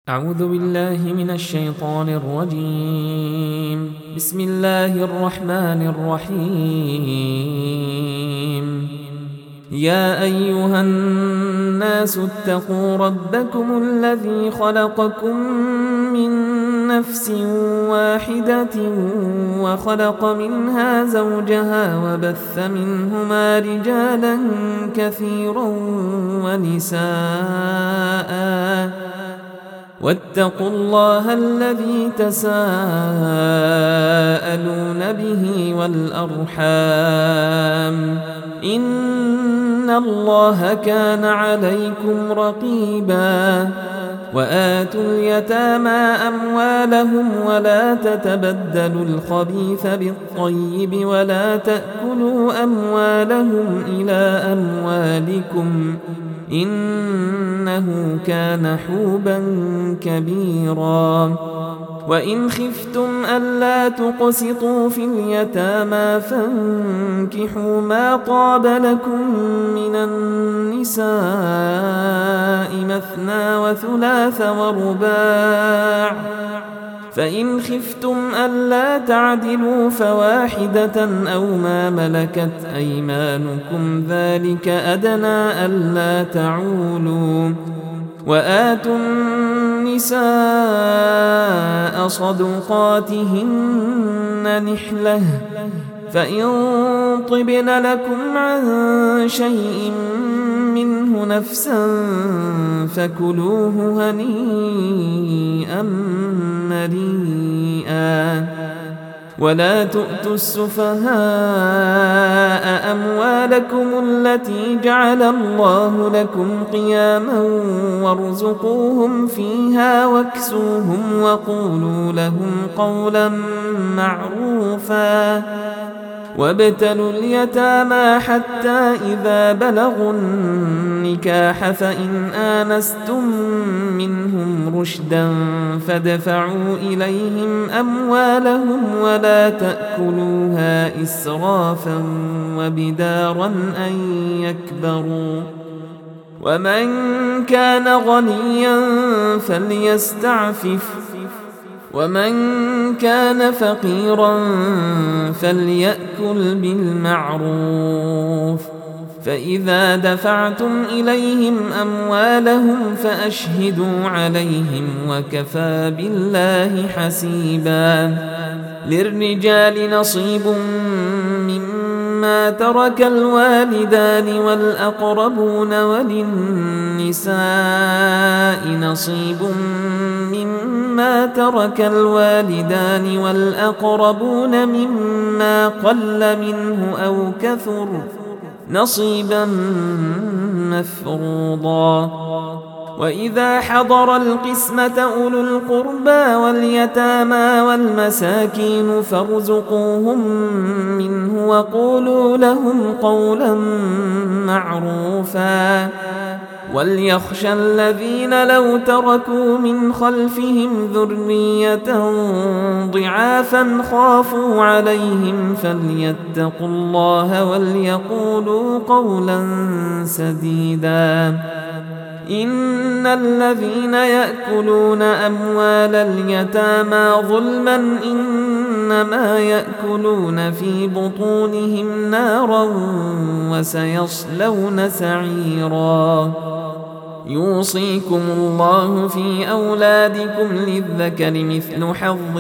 أعوذ بالله من الشيطان الرجيم. بسم الله الرحمن الرحيم. يا أيها الناس اتقوا ربكم الذي خلقكم من نفس واحدة وخلق منها زوجها وبث منهما رجالا كثيرا ونساء واتقوا الله الذي تساءلون به والأرحام إن الله كان عليكم رقيبا. وآتوا اليتامى أموالهم ولا تتبدلوا الخبيث بالطيب ولا تأكلوا أموالهم إلى أموالكم إنه كان حوبا كبيرا. وإن خفتم ألا تقسطوا في اليتامى فانكحوا ما طاب لكم من النساء مثنى وثلاث ورباع، فإن خفتم ألا تعدلوا فواحدة أو ما ملكت أيمانكم ذلك أدنى ألا تعولوا. وآتوا النساء صدقاتهن نحلة، فإن طبن لكم عن شيء منه نفسا فكلوه هنيئا مريئا. ولا تؤتوا السفهاء أموالكم التي جعل الله لكم قياما وارزقوهم فيها واكسوهم وقولوا لهم قولا معروفا. وابتلوا اليتامى حتى إذا بلغوا النكاح فإن آنستم منهم رشدا فادفعوا إليهم أموالهم ولا تأكلوها إسرافا وبدارا أن يكبروا. ومن كان غنيا فليستعفف ومن كان فقيرا فليأكل بالمعروف. فإذا دفعتم إليهم أموالهم فأشهدوا عليهم وكفى بالله حسيبا. للرجال نصيب مما ترك الوالدان والأقربون وللنساء نصيب مما ترك الوالدان والأقربون مما قل منه أو كثر نصيبا مفروضا. وإذا حضر القسمة أولو القربى واليتامى والمساكين فارزقوهم منه وقولوا لهم قولا معروفا. وليخشى الذين لو تركوا من خلفهم ذرية ضعافا خافوا عليهم فليتقوا الله وليقولوا قولا سديدا. إن الذين يأكلون أموال اليتامى ظلما إنما يأكلون في بطونهم نارا وسيصلون سعيرا. يوصيكم الله في أولادكم للذكر مثل حظ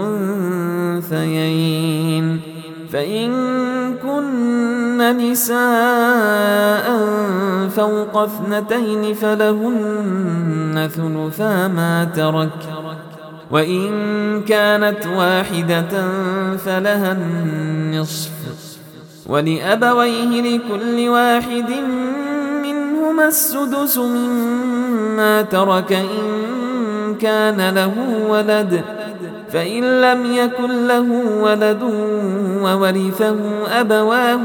الأنثيين، فإن كن نساء فوق 2 فلهن ثلثا ما ترك، وإن كانت واحدة فلها النصف، ولأبويه لكل واحد منهما السدس مما ترك إن كان له ولد، فإن لم يكن له ولد وورثه أبواه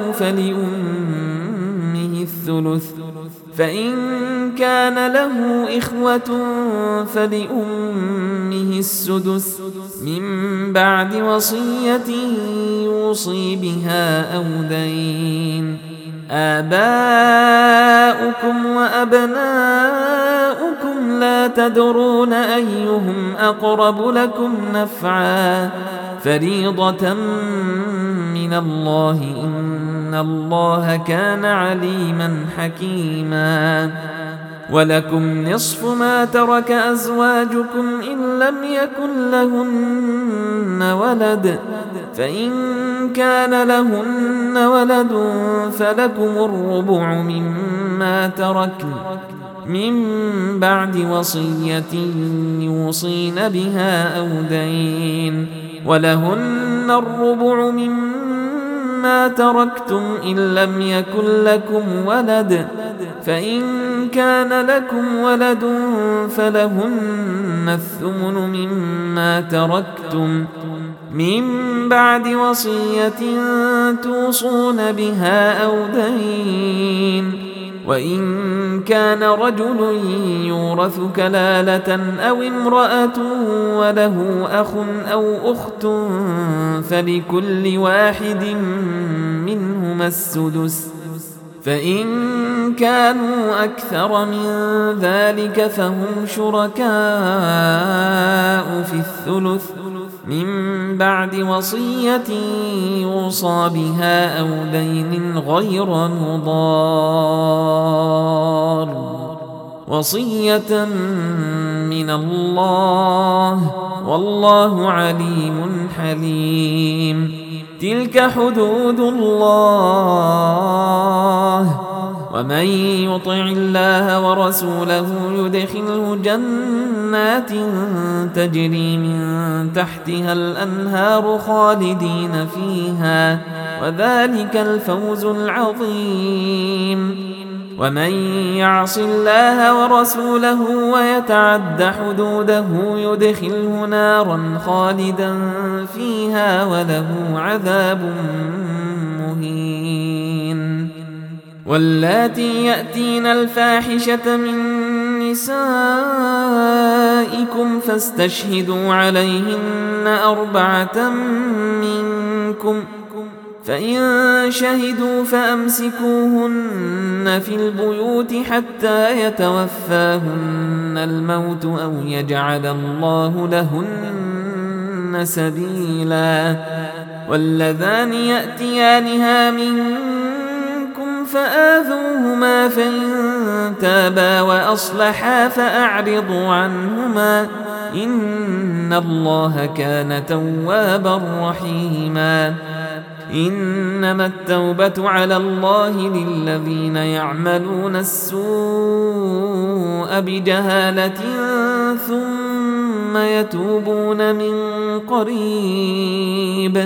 فلأمه الثلث، فإن كان له إخوة فلأمه السدس من بعد وصية يوصي بها أو دين. آباؤكم وأبناؤكم لا تدرون أيهم أقرب لكم نفعا فريضة من الله إن الله كان عليما حكيما ولكم نصف ما ترك أزواجكم إن لم يكن لهن ولد فإن كان لهن ولد فلكم الربع مما تركن من بعد وصية يوصين بها أو دين ولهن الربع مما تركتم إن لم يكن لكم ولد فإن كان لكم ولد فلهن الثمن مما تركتم من بعد وصية توصون بها أو دين وإن كان رجل يورث كلالة أو امرأة وله أخ أو أخت فلكل واحد منهما السدس فإن كانوا أكثر من ذلك فهم شركاء في الثلث من بعد وصية يوصى بها أو دين غير مضار وصية من الله والله عليم حليم تلك حدود الله ومن يطع الله ورسوله يدخله جنات تجري من تحتها الأنهار خالدين فيها وذلك الفوز العظيم ومن يعص الله ورسوله ويتعد حدوده يدخله نارا خالدا فيها وله عذاب مهين واللاتي يأتين الفاحشة من نسائكم فاستشهدوا عليهن 4 منكم فإن شهدوا فأمسكوهن في البيوت حتى يتوفاهن الموت أو يجعل الله لهن سبيلا واللذان يأتيانها منكم فآذوهما فإن تابا وأصلحا فأعرضوا عنهما إن الله كان توابا رحيما إنما التوبة على الله للذين يعملون السوء بجهالة ثم يتوبون من قريب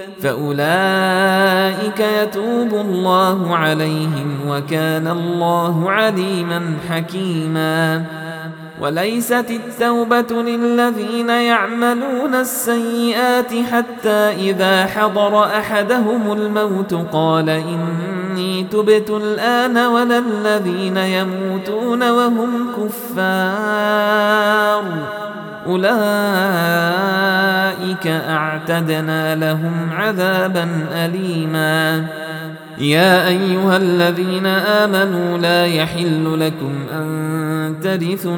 فأولئك يتوب الله عليهم وكان الله عليما حكيما وليست التوبة للذين يعملون السيئات حتى إذا حضر أحدهم الموت قال إني تبت الآن ولا الذين يموتون وهم كفار أولئك أعتدنا لهم عذابا أليما يا أيها الذين آمنوا لا يحل لكم أن ترثوا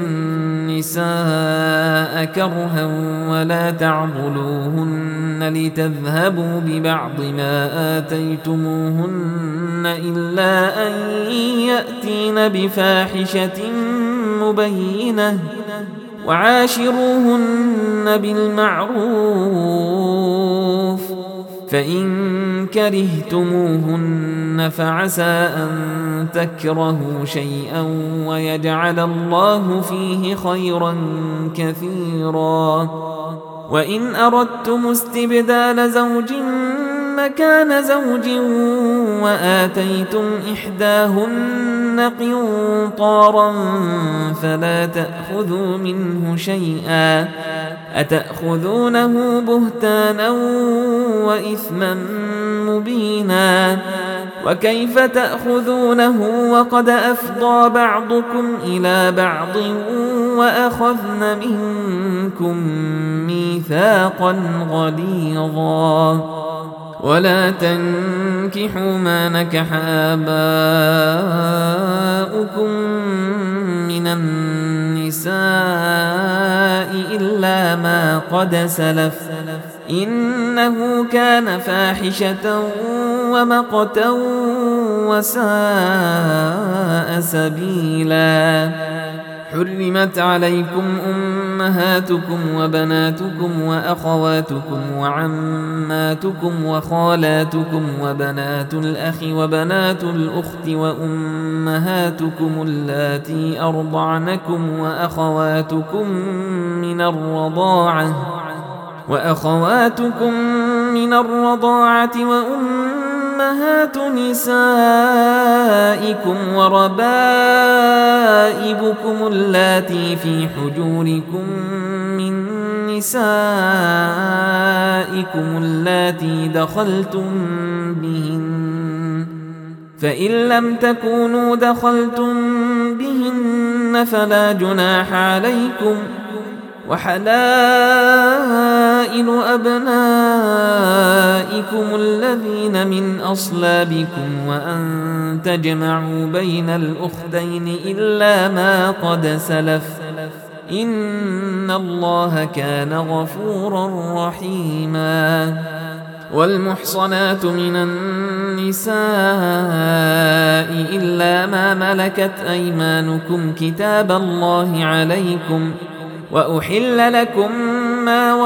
النساء كرها ولا تعضلوهن لتذهبوا ببعض ما آتيتموهن إلا أن يأتين بفاحشة مبينة وعاشروهن بالمعروف فإن كرهتموهن فعسى أن تكرهوا شيئا ويجعل الله فيه خيرا كثيرا وإن أردتم استبدال زوج مكان زوج وآتيتم إحداهن قنطارا فلا تأخذوا منه شيئا أتأخذونه بهتانا وإثما مبينا وكيف تأخذونه وقد أفضى بعضكم إلى بعض وأخذن منكم ميثاقا غليظا ولا تنكحوا ما نكح آباؤكم من النساء النساء إلا ما قد سلف إنه كان فاحشة ومقتا وساء سبيلا. حرمت عليكم أمهاتكم وبناتكم وأخواتكم وعماتكم وخالاتكم وبنات الأخ وبنات الأخت وأمهاتكم اللاتي أرضعنكم وأخواتكم من الرضاعة وأمهات نسائكم وربائبكم اللاتي في حجوركم من نسائكم اللاتي دخلتم بهن، فإن لم تكونوا دخلتم بهن فلا جناح عليكم، وحلائل أبنائكم الذين من أصلابكم وأن تجمعوا بين الأختين إلا ما قد سلف إن الله كان غفورا رحيما. والمحصنات من النساء إلا ما ملكت أيمانكم كتاب الله عليكم، وأحل لكم ما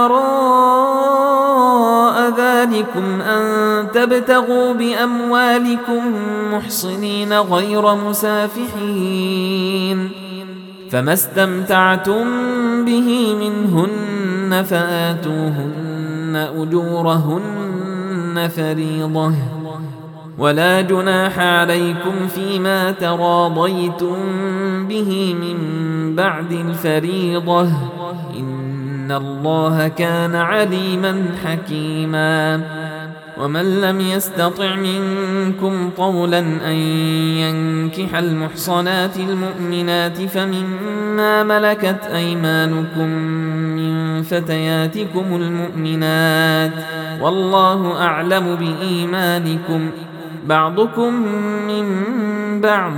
وراء ذلكم أن تبتغوا بأموالكم محصنين غير مسافحين، فما استمتعتم به منهن فآتوهن أجورهن فريضة، ولا جناح عليكم فيما تراضيتم به من بعد الفريضة إن الله كان عليما حكيما. ومن لم يستطع منكم طولا أن ينكح المحصنات المؤمنات فمما ملكت أيمانكم من فتياتكم المؤمنات والله أعلم بإيمانكم بعضكم من بعض،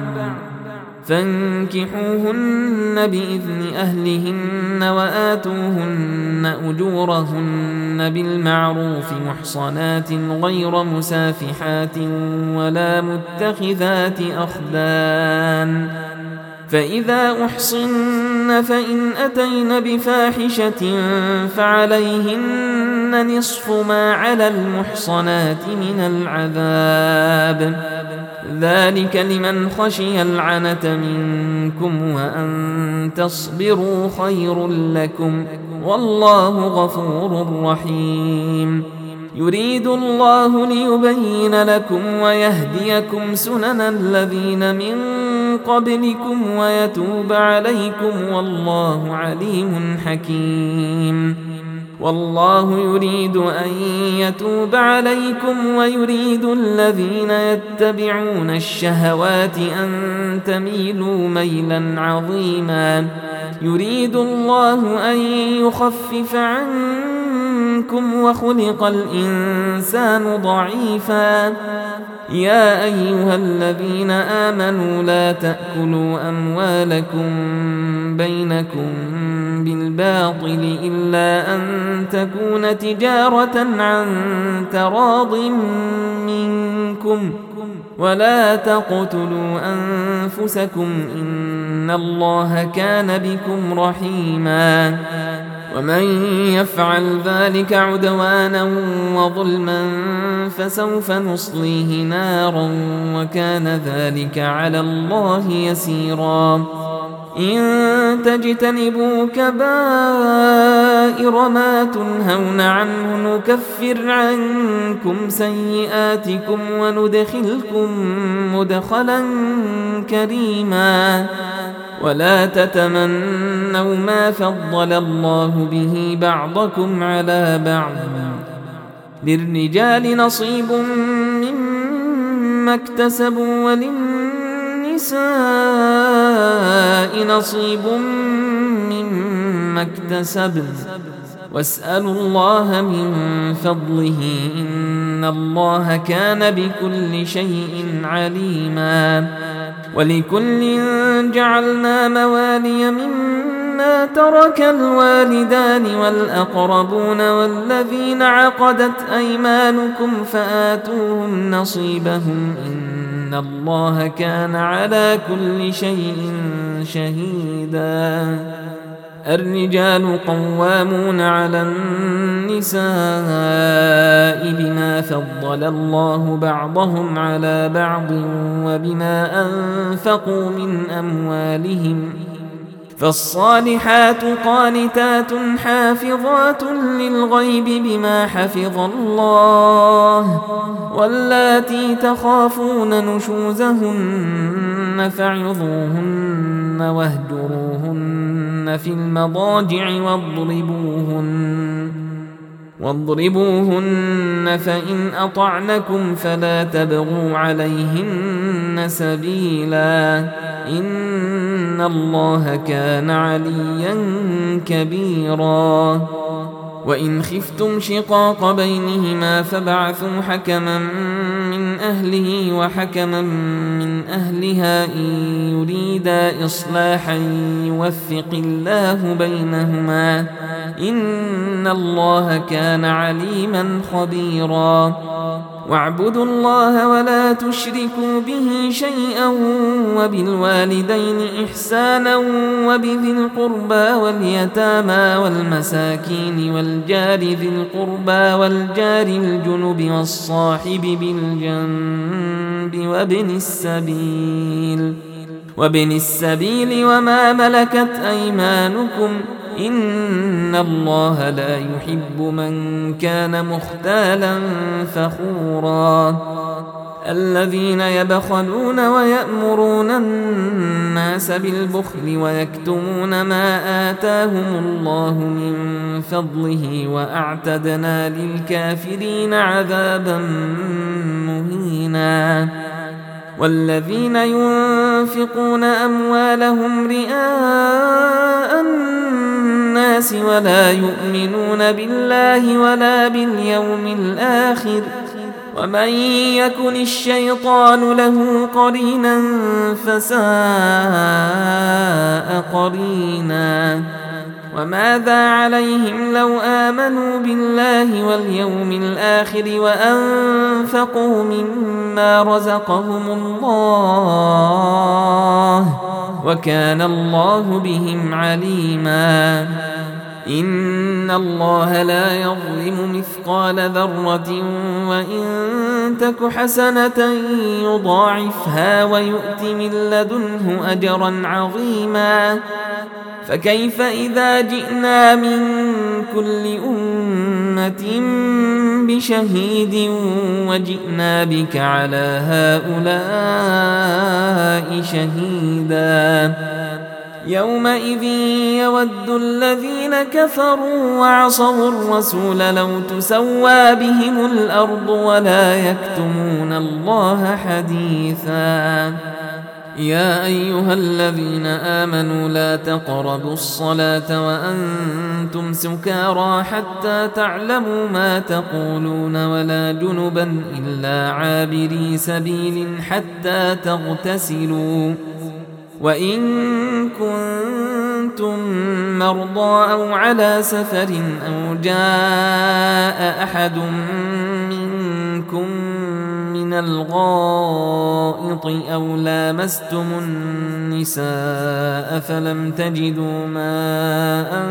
فانكحوهن بإذن أهلهن وآتوهن أجورهن بالمعروف محصنات غير مسافحات ولا متخذات أخدان، فإذا أحصن فإن أتين بفاحشة فعليهن نصف ما على المحصنات من العذاب، ذلك لمن خشي العنة منكم وأن تصبروا خير لكم والله غفور رحيم. يريد الله ليبين لكم ويهديكم سنن الذين من قبلكم ويتوب عليكم والله عليم حكيم. والله يريد أن يتوب عليكم ويريد الذين يتبعون الشهوات أن تميلوا ميلا عظيما. يريد الله أن يخفف عنكم وخلق الإنسان ضعيفا. يا أيها الذين آمنوا لا تأكلوا أموالكم بينكم بالباطل إلا أن تكون تجارة عن تراض منكم ولا تقتلوا أنفسكم إن الله كان بكم رحيما. ومن يفعل ذلك عدوانا وظلما فسوف نصليه نارا وكان ذلك على الله يسيرا. إن تجتنبوا كبائر ما تنهون عنه نكفر عنكم سيئاتكم وندخلكم مدخلا كريما. ولا تتمنوا ما فضل الله به بعضكم على بعض، للرجال نصيب مما اكتسبوا وللنساء نصيب مما اكتسبن واسألوا الله من فضله إن الله كان بكل شيء عليما. ولكل جعلنا موالي مما مما ترك الوالدان والأقربون والذين عقدت أيمانكم فآتوهم نصيبهم إن الله كان على كل شيء شهيدا. الرجال قوامون على النساء بما فضل الله بعضهم على بعض وبما أنفقوا من أموالهم، فالصالحات قانتات حافظات للغيب بما حفظ الله، واللاتي تخافون نشوزهن فاعظوهن واهجروهن في المضاجع واضربوهن فإن أطعنكم فلا تبغوا عليهن سبيلا إن الله كان عليا كبيرا. وإن خفتم شقاق بينهما فابعثوا حكما من أهله وحكما من أهلها إن يريدا إصلاحا يوفق الله بينهما إن الله كان عليما خبيرا. واعبدوا الله ولا تشركوا به شيئا وبالوالدين إحسانا وبذي القربى واليتامى والمساكين والجار ذي القربى والجار الجنب والصاحب بالجنب وابن السبيل وما ملكت أيمانكم إن الله لا يحب من كان مختالا فخورا. الذين يبخلون ويأمرون الناس بالبخل ويكتمون ما آتاهم الله من فضله وأعتدنا للكافرين عذابا مهينا. والذين ينفقون أموالهم رئاء الناس ولا يؤمنون بالله ولا باليوم الآخر ومن يكن الشيطان له قرينا فساء قرينا. وماذا عليهم لو آمنوا بالله واليوم الآخر وأنفقوا مما رزقهم الله وكان الله بهم عليما. إن الله لا يظلم مثقال ذرة وإن تك حسنة يضاعفها ويؤت من لدنه أجرا عظيما. فكيف إذا جئنا من كل أمة بشهيد وجئنا بك على هؤلاء شهيدا. يومئذ يود الذين كفروا وعصوا الرسول لو تسوى بهم الأرض ولا يكتمون الله حديثا. يا أيها الذين آمنوا لا تقربوا الصلاة وأنتم سكارى حتى تعلموا ما تقولون ولا جنبا إلا عابري سبيل حتى تغتسلوا. وإن كنتم مرضى أو على سفر أو جاء أحد منكم من الغائط أو لامستم النساء فلم تجدوا ماء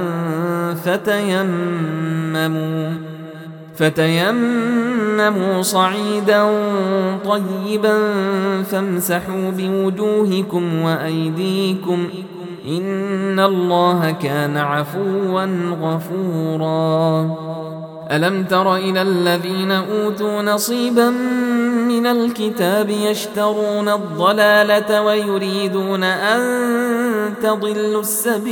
فتيمموا صعيدا طيبا فامسحوا بوجوهكم وأيديكم إن الله كان عفوا غفورا. ألم تر إلى الذين أوتوا نصيبا من الكتاب يشترون الضلالة ويريدون أن تضلوا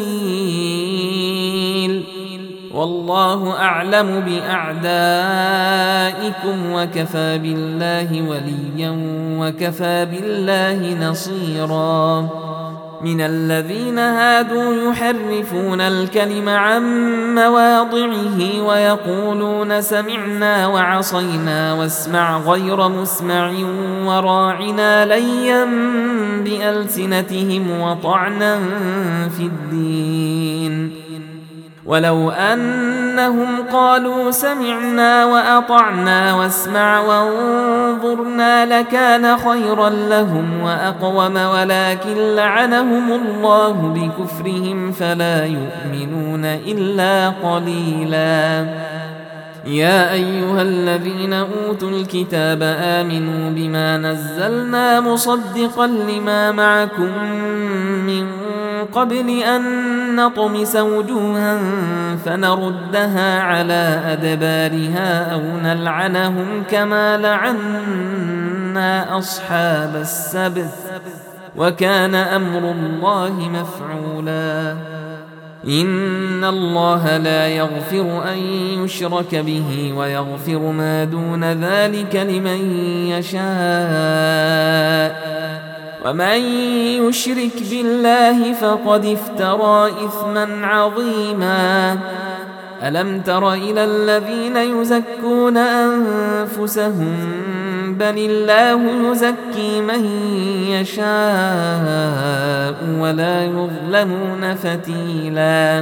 السبيل والله أعلم بأعدائكم وكفى بالله وليا وكفى بالله نصيرا. من الذين هادوا يحرفون الكلم عن مواضعه ويقولون سمعنا وعصينا واسمع غير مسمع وراعنا ليا بألسنتهم وطعنا في الدين ولو أنهم قالوا سمعنا وأطعنا واسمع وانظرنا لكان خيرا لهم وأقوم ولكن لعنهم الله بكفرهم فلا يؤمنون إلا قليلا. يا أيها الذين أوتوا الكتاب آمنوا بما نزلنا مصدقا لما معكم من قبل أن نطمس وجوها فنردها على أدبارها أو نلعنهم كما لعنا أصحاب السبت وكان أمر الله مفعولا. إن الله لا يغفر أن يشرك به ويغفر ما دون ذلك لمن يشاء ومن يشرك بالله فقد افترى إثما عظيما. ألم تر إلى الذين يزكون أنفسهم بل الله يزكي من يشاء ولا يظلمون فتيلا.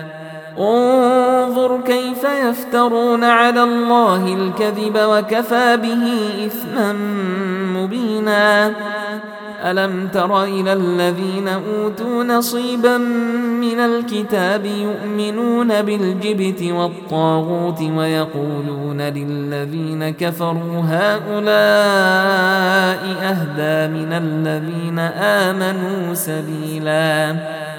انظر كيف يفترون على الله الكذب وكفى به إثما مبينا. ألم تر إلى الذين أوتوا نصيبا من الكتاب يؤمنون بالجبت والطاغوت ويقولون للذين كفروا هؤلاء أهدى من الذين آمنوا سبيلا.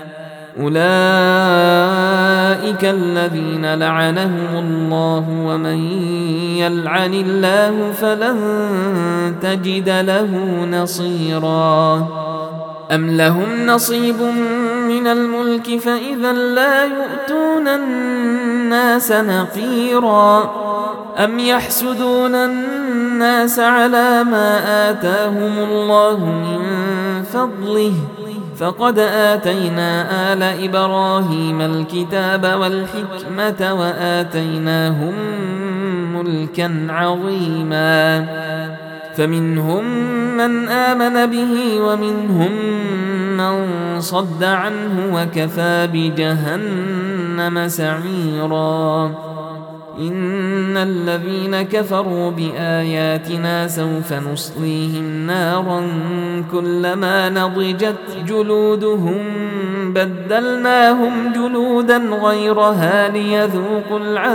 أولئك الذين لعنهم الله ومن يلعن الله فلن تجد له نصيرا. أم لهم نصيب من الملك فإذا لا يؤتون الناس نقيرا. أم يحسدون الناس على ما آتاهم الله من فضله فقد آتينا آل إبراهيم الكتاب والحكمة وآتيناهم ملكا عظيما. فمنهم من آمن به ومنهم من صد عنه وكفى بجهنم سعيرا. إن الذين كفروا بآياتنا سوف نصليهم نارا كلما نضجت جلودهم بدلناهم جلودا غيرها ليذوقوا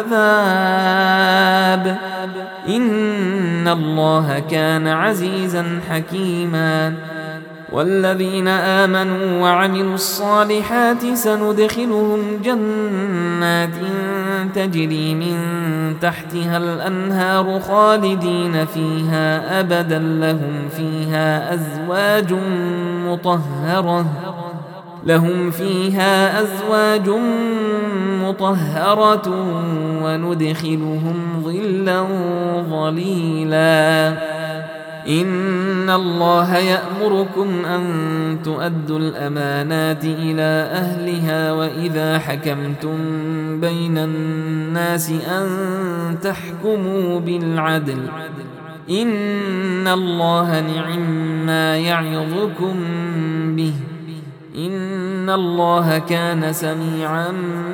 العذاب إن الله كان عزيزا حكيما. والذين آمنوا وعملوا الصالحات سندخلهم جنات تجري من تحتها الأنهار خالدين فيها أبدا لهم فيها أزواج مطهرة وندخلهم ظلا ظليلا. إن الله يأمركم أن تؤدوا الأمانات إلى أهلها وإذا حكمتم بين الناس أن تحكموا بالعدل إن الله نعما يعظكم به إن الله كان سميعا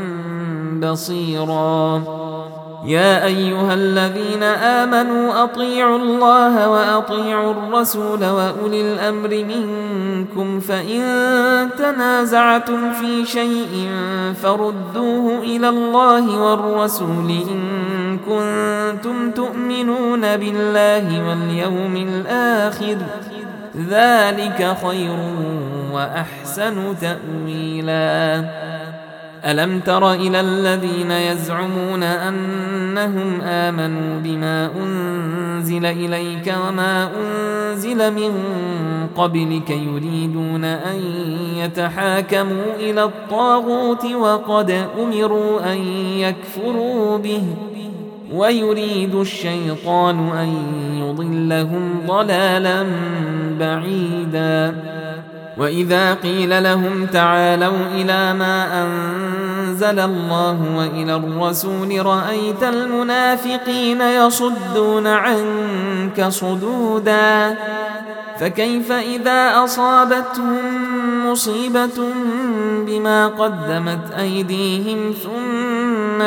بصيرا. يا أيها الذين آمنوا أطيعوا الله وأطيعوا الرسول وأولي الأمر منكم فإن تنازعتم في شيء فردوه إلى الله والرسول إن كنتم تؤمنون بالله واليوم الآخر ذلك خير وأحسن تأويلا. ألم تر إلى الذين يزعمون أنهم آمنوا بما أنزل إليك وما أنزل من قبلك يريدون أن يتحاكموا إلى الطاغوت وقد أمروا أن يكفروا به ويريد الشيطان أن يضلهم ضلالا بعيدا. وإذا قيل لهم تعالوا إلى ما أنزل الله وإلى الرسول رأيت المنافقين يصدون عنك صدودا فكيف إذا أصابتهم مصيبة بما قدمت أيديهم ثم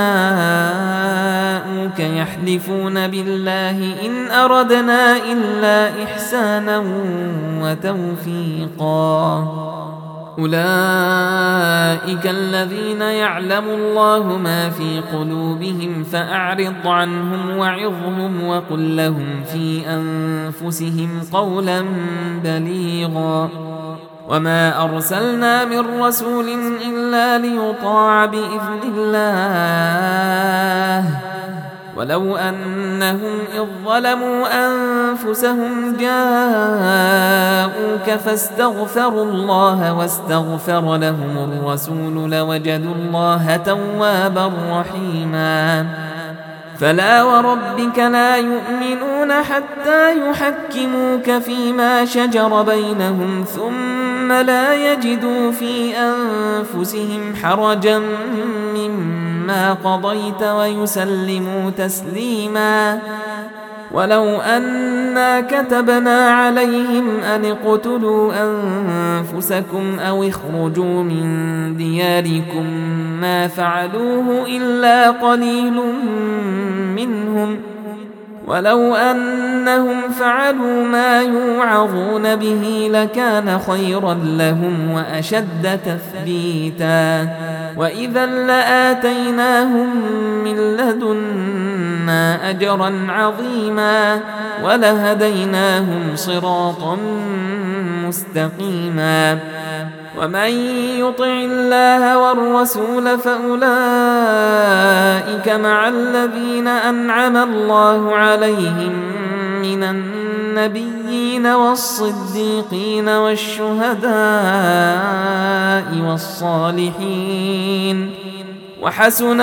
جاءوك يحلفون بالله إن أردنا إلا إحسانا وتوفيقا أولئك الذين يعلم الله ما في قلوبهم فأعرض عنهم وعظهم وقل لهم في أنفسهم قولا بليغا وما أرسلنا من رسول إلا ليطاع بإذن الله ولو أنهم إذ ظلموا أنفسهم جاءوك فاستغفروا الله واستغفر لهم الرسول لوجدوا الله توابا رحيما فلا وربك لا يؤمنون حتى يحكموك فيما شجر بينهم ثم لا يجدوا في أنفسهم حرجا مما قضيت ويسلموا تسليما ولو أنا كتبنا عليهم أن اقتلوا أنفسكم أو اخرجوا من دياركم ما فعلوه إلا قليل منهم ولو أنهم فعلوا ما يوعظون به لكان خيرا لهم وأشد تثبيتا وإذا لآتيناهم من لدنا أجرا عظيما ولهديناهم صراطا مستقيما ومن يطع الله والرسول فأولئك مع الذين أنعم الله عليهم من النبيين والصديقين والشهداء والصالحين وحسن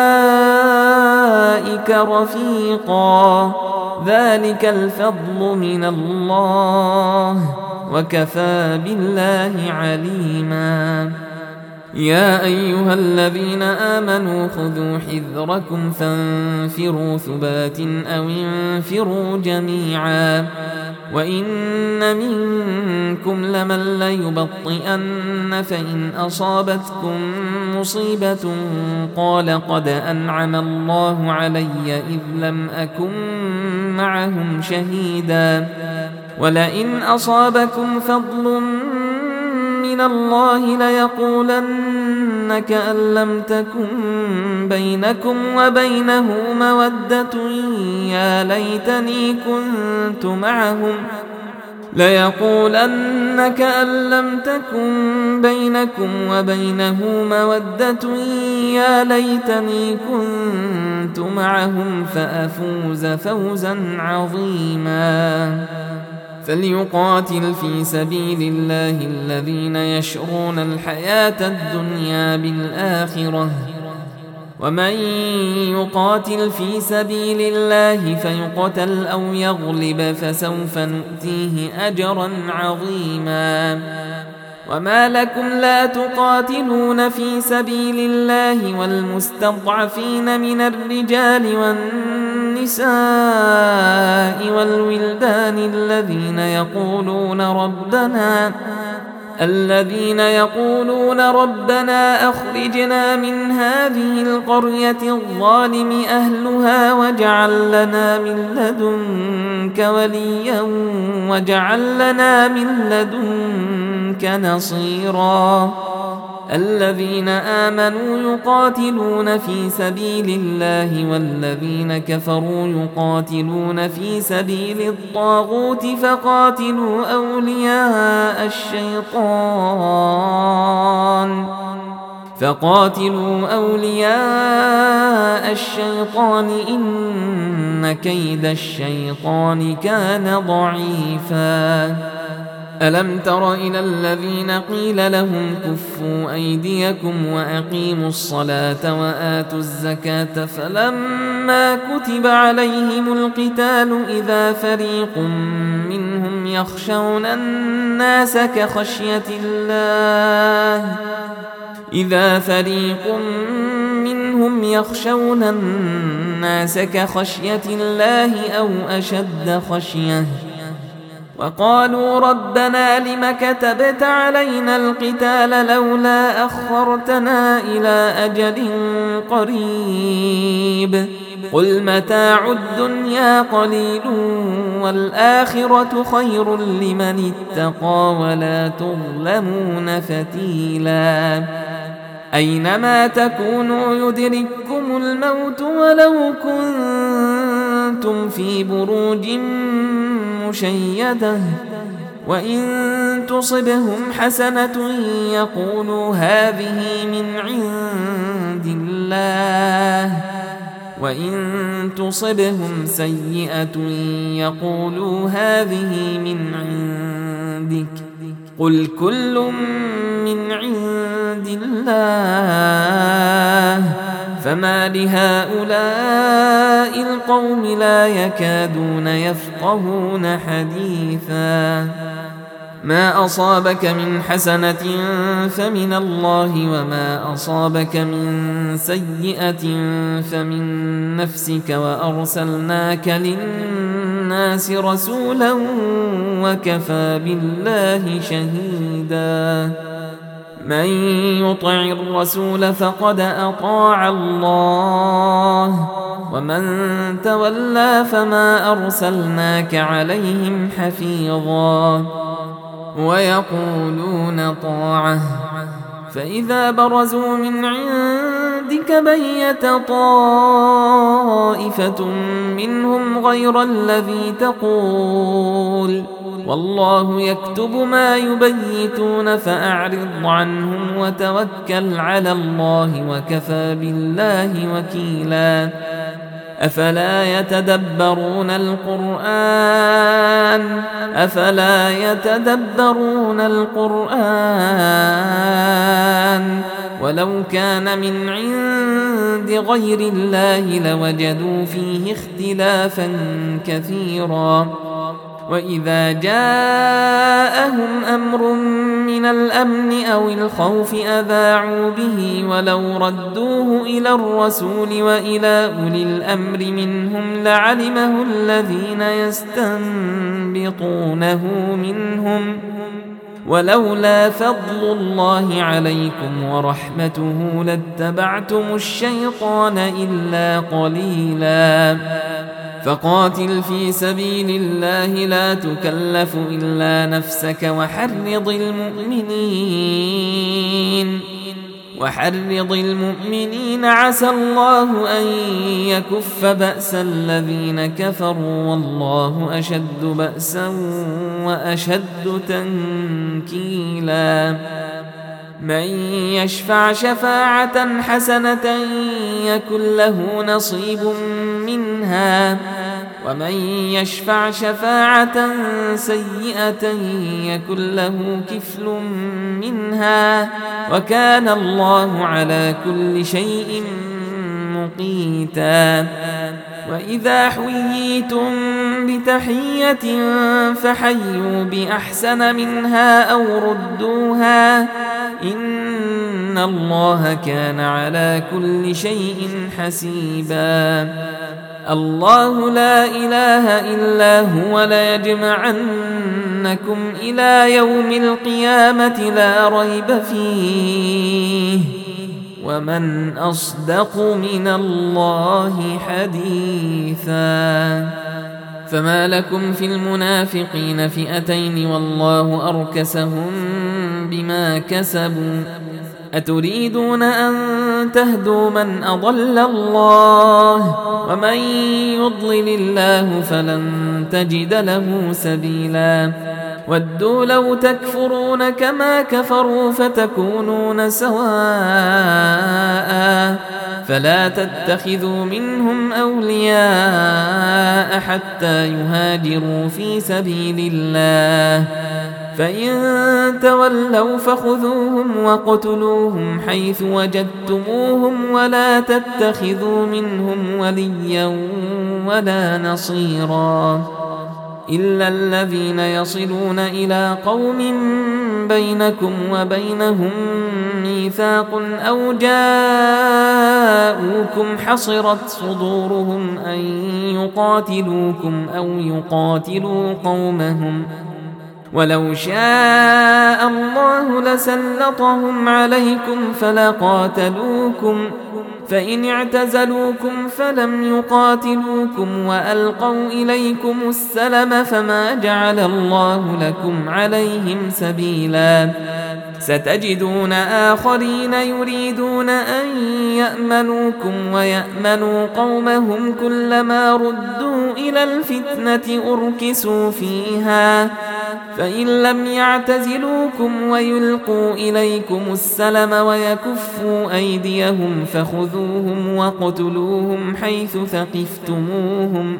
أولئك رفيقا ذلك الفضل من الله وكفى بالله عليما يا أيها الذين آمنوا خذوا حذركم فانفروا ثبات أو انفروا جميعا وإن منكم لمن ليبطئن فإن أصابتكم مصيبة قال قد أنعم الله علي إذ لم أكن معهم شهيدا ولئن أصابكم فضل من الله ليقولن كأن لم تكن بينكم وبينه مودة يا ليتني كنت معهم ليقولن كأن لم تكن بينكم وبينه مودة يا ليتني كنت معهم فأفوز فوزا عظيما فليقاتل في سبيل الله الذين يشرون الحياة الدنيا بالآخرة ومن يقاتل في سبيل الله فيقتل أو يغلب فسوف نؤتيه أجرا عظيما وما لكم لا تقاتلون في سبيل الله والمستضعفين من الرجال والنساء والولدان الذين يقولون ربنا أخرجنا من هذه القرية الظالم أهلها واجعل لنا من لدنك وليا واجعل لنا من لدنك نصيرا الذين آمنوا يقاتلون في سبيل الله والذين كفروا يقاتلون في سبيل الطاغوت فقاتلوا أولياء الشيطان إن كيد الشيطان كان ضعيفا ألم تر إلى الذين قيل لهم كفوا أيديكم وأقيموا الصلاة وآتوا الزكاة فلما كتب عليهم القتال إذا فريق منهم يخشون الناس كخشية الله إذا فريق منهم يخشون الناس كخشية الله أو أشد خشية وقالوا ربنا لم كتبت علينا القتال لولا أخرتنا إلى أجل قريب قل متاع الدنيا قليل والآخرة خير لمن اتقى ولا تظلمون فتيلا أينما تكونوا يدرككم الموت ولو كنتم في بروج مشيدة وإن تصبهم حسنة يقولوا هذه من عند الله وإن تصبهم سيئة يقولوا هذه من عندك قل كل من عند الله فما لهؤلاء القوم لا يكادون يفقهون حديثا ما أصابك من حسنة فمن الله وما أصابك من سيئة فمن نفسك وأرسلناك للناس رسولا وكفى بالله شهيدا من يطع الرسول فقد أطاع الله ومن تولى فما أرسلناك عليهم حفيظا ويقولون طاعة فإذا برزوا من عندك بيت طائفة منهم غير الذي تقول والله يكتب ما يبيتون فأعرض عنهم وتوكل على الله وكفى بالله وكيلا أفلا يتدبرون القرآن ولو كان من عند غير الله لوجدوا فيه اختلافا كثيرا وإذا جاءهم أمر من الأمن أو الخوف أذاعوا به ولو ردوه إلى الرسول وإلى أولي الأمر منهم لعلمه الذين يستنبطونه منهم ولولا فضل الله عليكم ورحمته لاتبعتم الشيطان إلا قليلا فقاتل في سبيل الله لا تكلف إلا نفسك وحرض المؤمنين عسى الله أن يكف بأس الذين كفروا والله أشد بأسا وأشد تنكيلا من يشفع شفاعة حسنة يكن له نصيب منها ومن يشفع شفاعة سيئة يكن له كفل منها وكان الله على كل شيء مقيتا وإذا حييتم بتحية فحيوا بأحسن منها أو ردوها إن الله كان على كل شيء حسيبا الله لا إله إلا هو ليجمعنكم إلى يوم القيامة لا ريب فيه ومن أصدق من الله حديثا فما لكم في المنافقين فئتين والله أركسهم بما كسبوا أتريدون أن تهدوا من أضل الله ومن يضلل الله فلن تجد له سبيلا ودوا لو تكفرون كما كفروا فتكونون سواء فلا تتخذوا منهم أولياء حتى يهاجروا في سبيل الله فإن تولوا فخذوهم وقتلوهم حيث وجدتموهم ولا تتخذوا منهم وليا ولا نصيرا إلا الذين يصلون إلى قوم بينكم وبينهم ميثاق أو جاءوكم حصرت صدورهم أن يقاتلوكم أو يقاتلوا قومهم ولو شاء الله لسلطهم عليكم فلقاتلوكم فإن اعتزلوكم فلم يقاتلوكم وألقوا إليكم السلم فما جعل الله لكم عليهم سبيلا ستجدون آخرين يريدون أن يأمنوكم ويأمنوا قومهم كلما ردوا إلى الفتنة أركسوا فيها فإن لم يعتزلوكم ويلقوا إليكم السلم ويكفوا أيديهم فخذوهم وقتلوهم حيث ثقفتموهم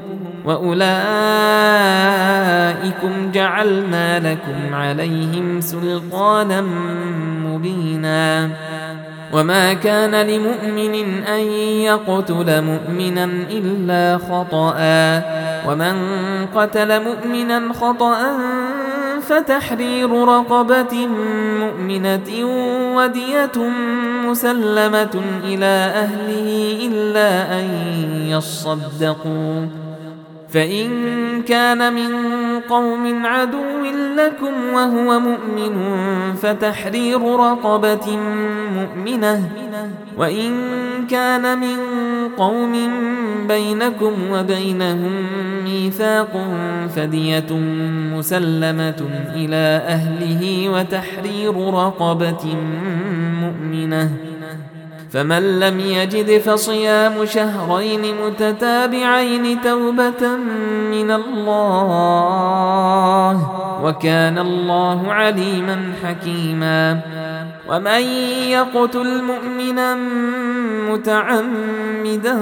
وأولئكم جعلنا لكم عليهم سلطانا مبينا وما كان لمؤمن أن يقتل مؤمنا إلا خطأ ومن قتل مؤمنا خطأ فتحرير رقبة مؤمنة ودية مسلمة إلى أهله إلا أن يصدقوا فإن كان من قوم عدو لكم وهو مؤمن فتحرير رقبة مؤمنة وإن كان من قوم بينكم وبينهم ميثاق فدية مسلمة إلى أهله وتحرير رقبة مؤمنة فمن لم يجد فصيام شهرين متتابعين توبة من الله وكان الله عليما حكيما ومن يقتل مؤمنا متعمدا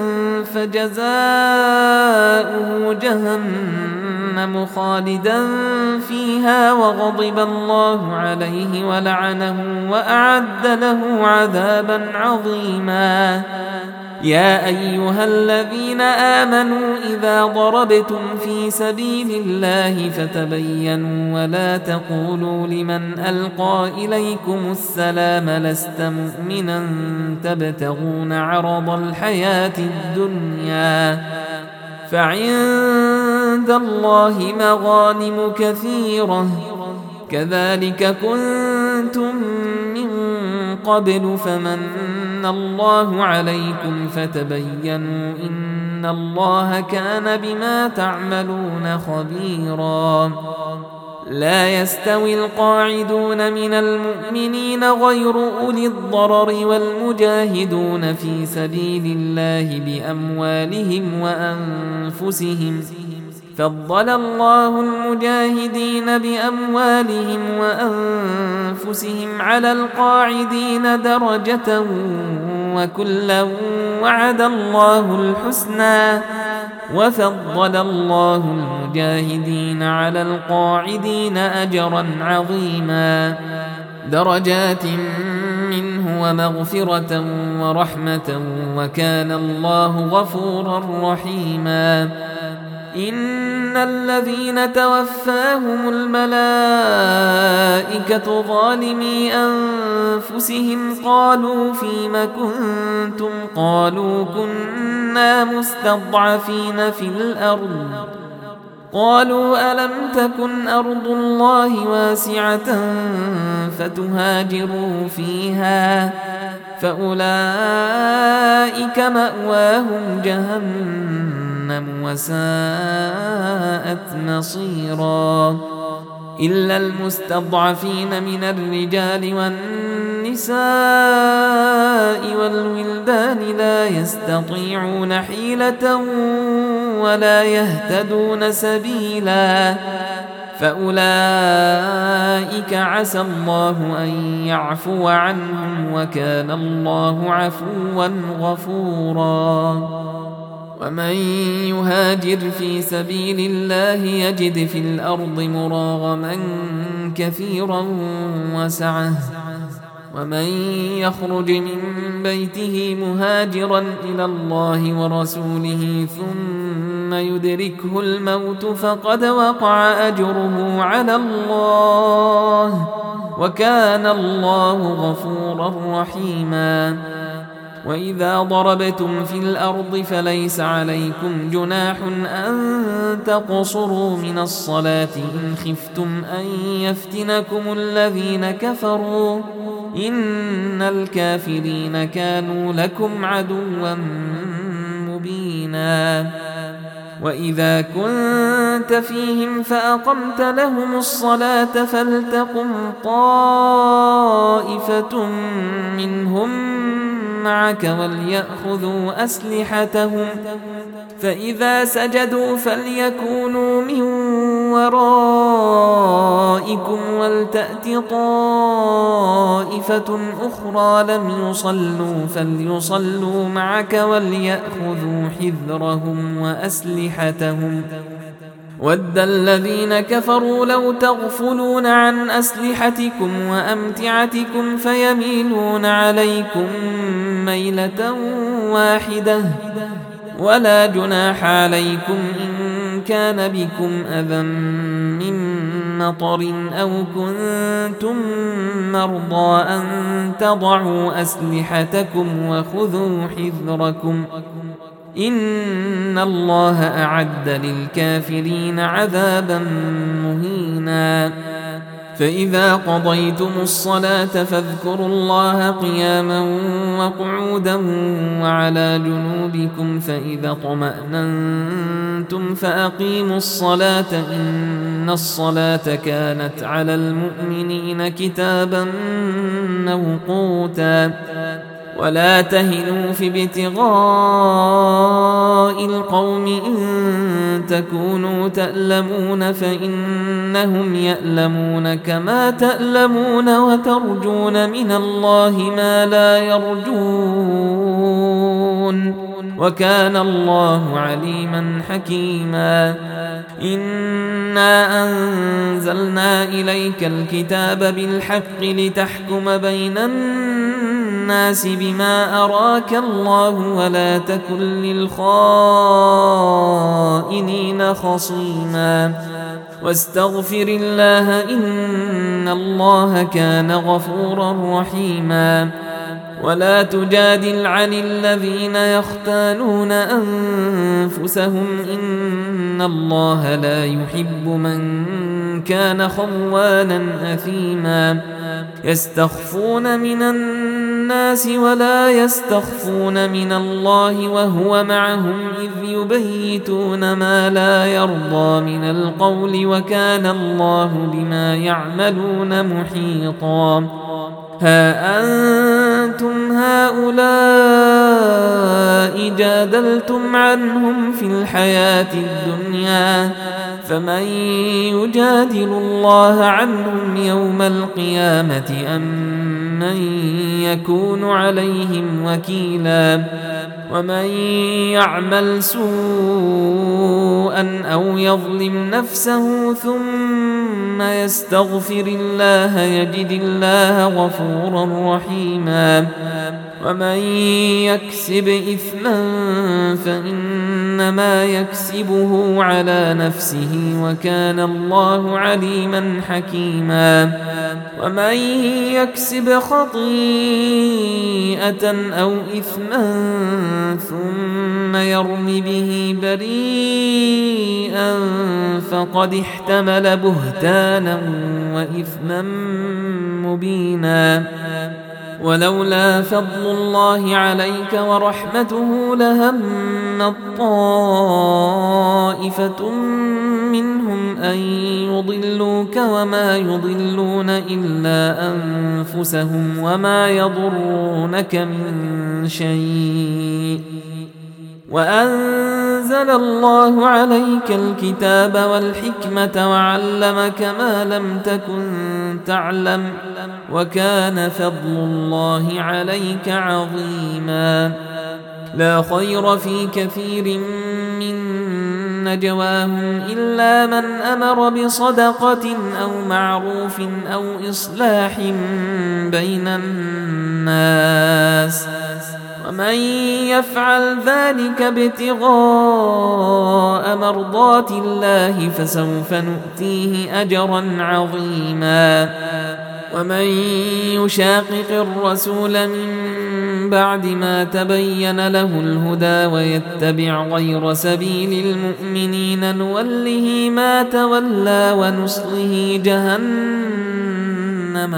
فجزاؤه جهنم خالدا فيها وغضب الله عليه ولعنه وأعد له عذابا عظيما يا أيها الذين آمنوا إذا ضربتم في سبيل الله فتبينوا ولا تقولوا لمن ألقى إليكم السلام لست مؤمنا تبتغون عرض الحياة الدنيا فعند الله مغانم كثيرة كذلك كنتم من قبل فمن الله عليكم فتبينوا إن الله كان بما تعملون خبيرا لا يستوي القاعدون من المؤمنين غير أولي الضرر والمجاهدون في سبيل الله بأموالهم وأنفسهم فضل الله المجاهدين بأموالهم وأنفسهم على القاعدين درجة وكلا وعد الله الحسنى وفضل الله المجاهدين على القاعدين أجرا عظيما درجات منه ومغفرة ورحمة وكان الله غفورا رحيما إن الذين توفاهم الملائكة ظالمي أنفسهم قالوا فيم كنتم قالوا كنا مستضعفين في الأرض قالوا ألم تكن أرض الله واسعة فتهاجروا فيها فأولئك مأواهم جهنم وساءت مصيرا إلا المستضعفين من الرجال والنساء والولدان لا يستطيعون حيلة ولا يهتدون سبيلا فأولئك عسى الله أن يعفو عنهم وكان الله عفوا غفورا ومن يهاجر في سبيل الله يجد في الأرض مراغما كثيرا وسعة ومن يخرج من بيته مهاجرا إلى الله ورسوله ثم ثم يدركه الموت فقد وقع أجره على الله، وكان الله غفورا رحيما. وإذا ضربتم في الأرض فليس عليكم جناح أن تقصروا من الصلاة إن خفتم أن يفتنكم الذين كفروا، إن الكافرين كانوا لكم عدوا مبينا. وإذا كنت فيهم فأقمت لهم الصلاة فلتقم طائفة منهم معك وليأخذوا أسلحتهم، فإذا سجدوا فليكونوا من ورائكم ولتأت طائفة أخرى لم يصلوا فليصلوا معك وليأخذوا حذرهم وأسلحتهم. ود الذين كفروا لو تغفلون عن أسلحتكم وأمتعتكم فيميلون عليكم ميلة واحدة، ولا جناح عليكم إن كان بكم أذى من مطر أو كنتم مرضى أن تضعوا أسلحتكم وخذوا حذركم، إن الله أعد للكافرين عذابا مهينا. فإذا قضيتم الصلاة فاذكروا الله قياما وقعودا وعلى جنوبكم، فإذا اطمأننتم فأقيموا الصلاة إن الصلاة كانت على المؤمنين كتابا موقوتا. ولا تهنوا في ابتغاء القوم إن تكونوا تألمون فإنهم يألمون كما تألمون وترجون من الله ما لا يرجون، وكان الله عليما حكيما. إنا أنزلنا إليك الكتاب بالحق لتحكم بين الناس بما أراك الله ولا تكن للخائنين خصيما، واستغفر الله إن الله كان غفورا رحيما. ولا تجادل عن الذين يختانون أنفسهم إن الله لا يحب من كان خوانا أثيما. يستخفون من الناس ولا يستخفون من الله وهو معهم إذ يبيتون ما لا يرضى من القول، وكان الله بما يعملون محيطا. ها أنتم هؤلاء جادلتم عنهم في الحياة الدنيا، فمن يجادل الله عنهم يوم القيامة أم من يكون عليهم وكيلا. ومن يعمل سوءا أو يظلم نفسه ثم يستغفر الله يجد الله غفورا رحيما. ومن يكسب إثما فإنما يكسبه على نفسه وكان الله عليما حكيما. ومن يكسب خطيئة أو إثما ثم يرم به بريئا فقد احتمل بهتانا وإثما مبينا. ولولا فضل الله عليك ورحمته لهمت طائفة منهم أن يضلوك وما يضلون إلا أنفسهم وما يضرونك من شيء. وأنزل الله عليك الكتاب والحكمة وعلمك ما لم تكن تعلم، وكان فضل الله عليك عظيما. لا خير في كثير من نجواهم إلا من أمر بصدقة أو معروف أو إصلاح بين الناس، ومن يفعل ذلك ابتغاء مرضات الله فسوف نؤتيه أجرا عظيما. ومن يشاقق الرسول من بعد ما تبين له الهدى ويتبع غير سبيل المؤمنين نوله ما تولى ونصله جهنم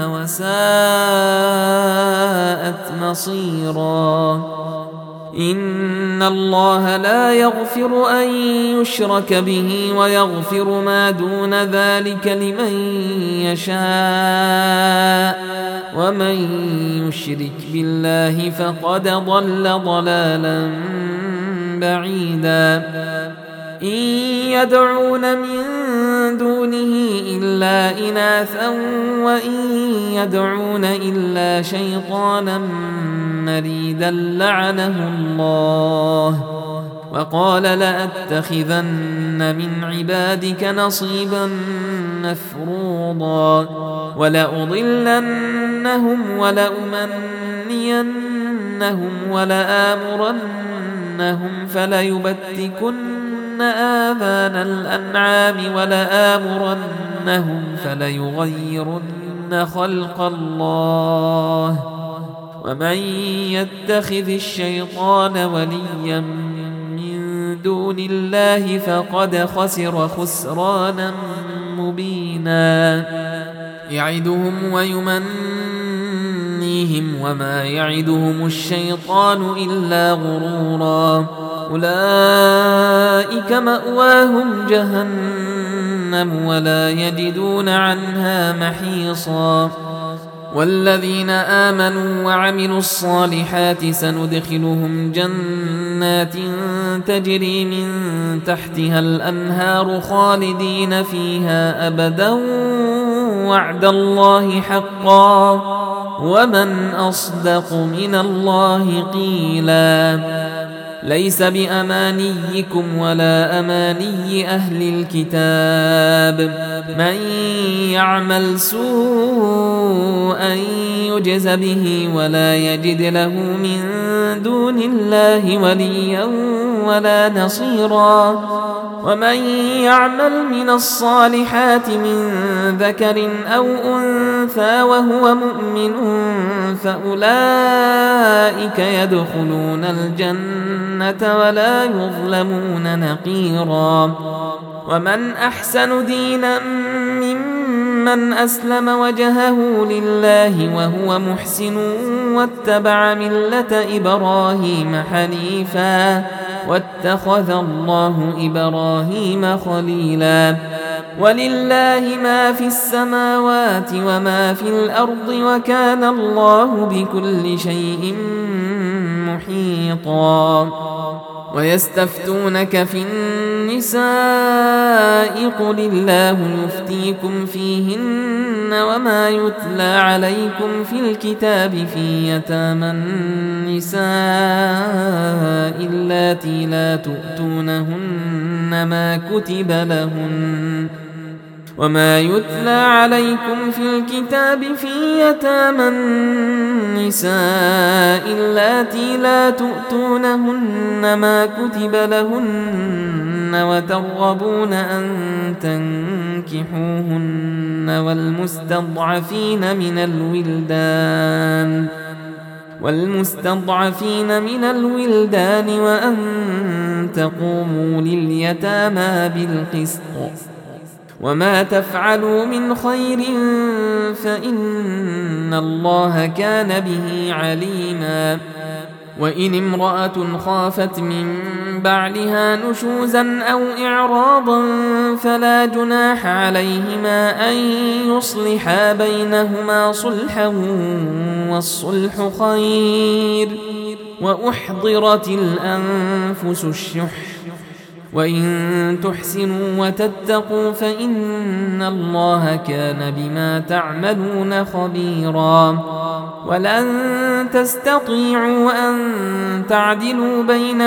وساءت مصيرا. إن الله لا يغفر أن يشرك به ويغفر ما دون ذلك لمن يشاء ومن يشرك بالله فقد ضل ضلالا بعيدا. إن يدعون من دونه إلا إناثا وإن يدعون إلا شيطانا مريدا لعنه الله وقال لأتخذن من عبادك نصيبا مفروضا ولأضلنهم ولأمنينهم ولآمرنهم فليبتكن آذان الأنعام ولآمرنهم فليغيرن خلق الله ومن يتخذ الشيطان وليا من دون الله فقد خسر خسرانا مبينا. يعدهم ويمنيهم وما يعدهم الشيطان إلا غرورا. أولئك مأواهم جهنم ولا يجدون عنها محيصا. والذين آمنوا وعملوا الصالحات سندخلهم جنات تجري من تحتها الأنهار خالدين فيها أبدا وعد الله حقا ومن أصدق من الله قيلا. ليس بأمانيكم ولا أماني أهل الكتاب من يعمل سوءا يجز به ولا يجد له من دون الله وليا ولا نصيرا. ومن يعمل من الصالحات من ذكر أو أنثى وهو مؤمن فأولئك يدخلون الجنة ولا يظلمون نقيرا. ومن أحسن دينا ممن أسلم وجهه لله وهو محسن واتبع ملة إبراهيم حنيفا واتخذ الله إبراهيم خليلا. ولله ما في السماوات وما في الأرض وكان الله بكل شيء محيطا. ويستفتونك في النساء قل الله يفتيكم فيهن وما يتلى عليكم في الكتاب في يتامى النساء اللاتي لا تؤتونهن ما كتب لهن وما يتلى عليكم في الكتاب في يتامى النساء اللاتي لا تؤتونهن ما كتب لهن وترغبون أن تنكحوهن والمستضعفين من الولدان وأن تقوموا لليتامى بالقسط وما تفعلوا من خير فإن الله كان به عليما. وإن امرأة خافت من بعلها نشوزا أو إعراضا فلا جناح عليهما أن يصلحا بينهما صلحا والصلح خير. وأحضرت الأنفس الشح وإن تحسنوا وتتقوا فإن الله كان بما تعملون خبيرا. ولن تستطيعوا أن تعدلوا بين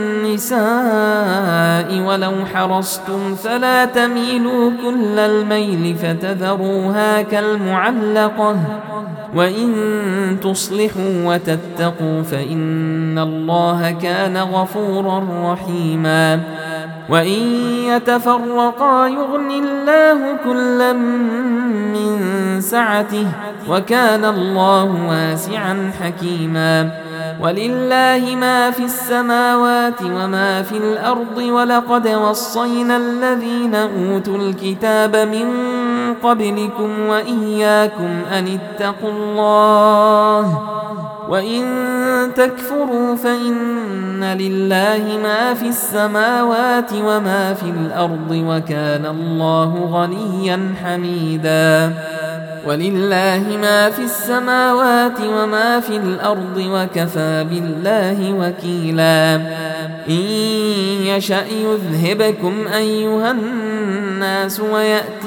النساء ولو حرصتم فلا تميلوا كل الميل فتذروها كالمعلقة وإن تصلحوا وتتقوا فإن الله كان غفورا رحيما وإن يتفرقا يغني الله كلا من سعته وكان الله واسعا حكيما ولله ما في السماوات وما في الأرض ولقد وصينا الذين أوتوا الكتاب من قبلكم وإياكم أن اتقوا الله وإن تكفروا فإن لله ما في السماوات وما في الأرض وكان الله غنيا حميدا ولله ما في السماوات وما في الأرض وكفى بالله وكيلا إن يشأ يذهبكم أيها الناس ويأت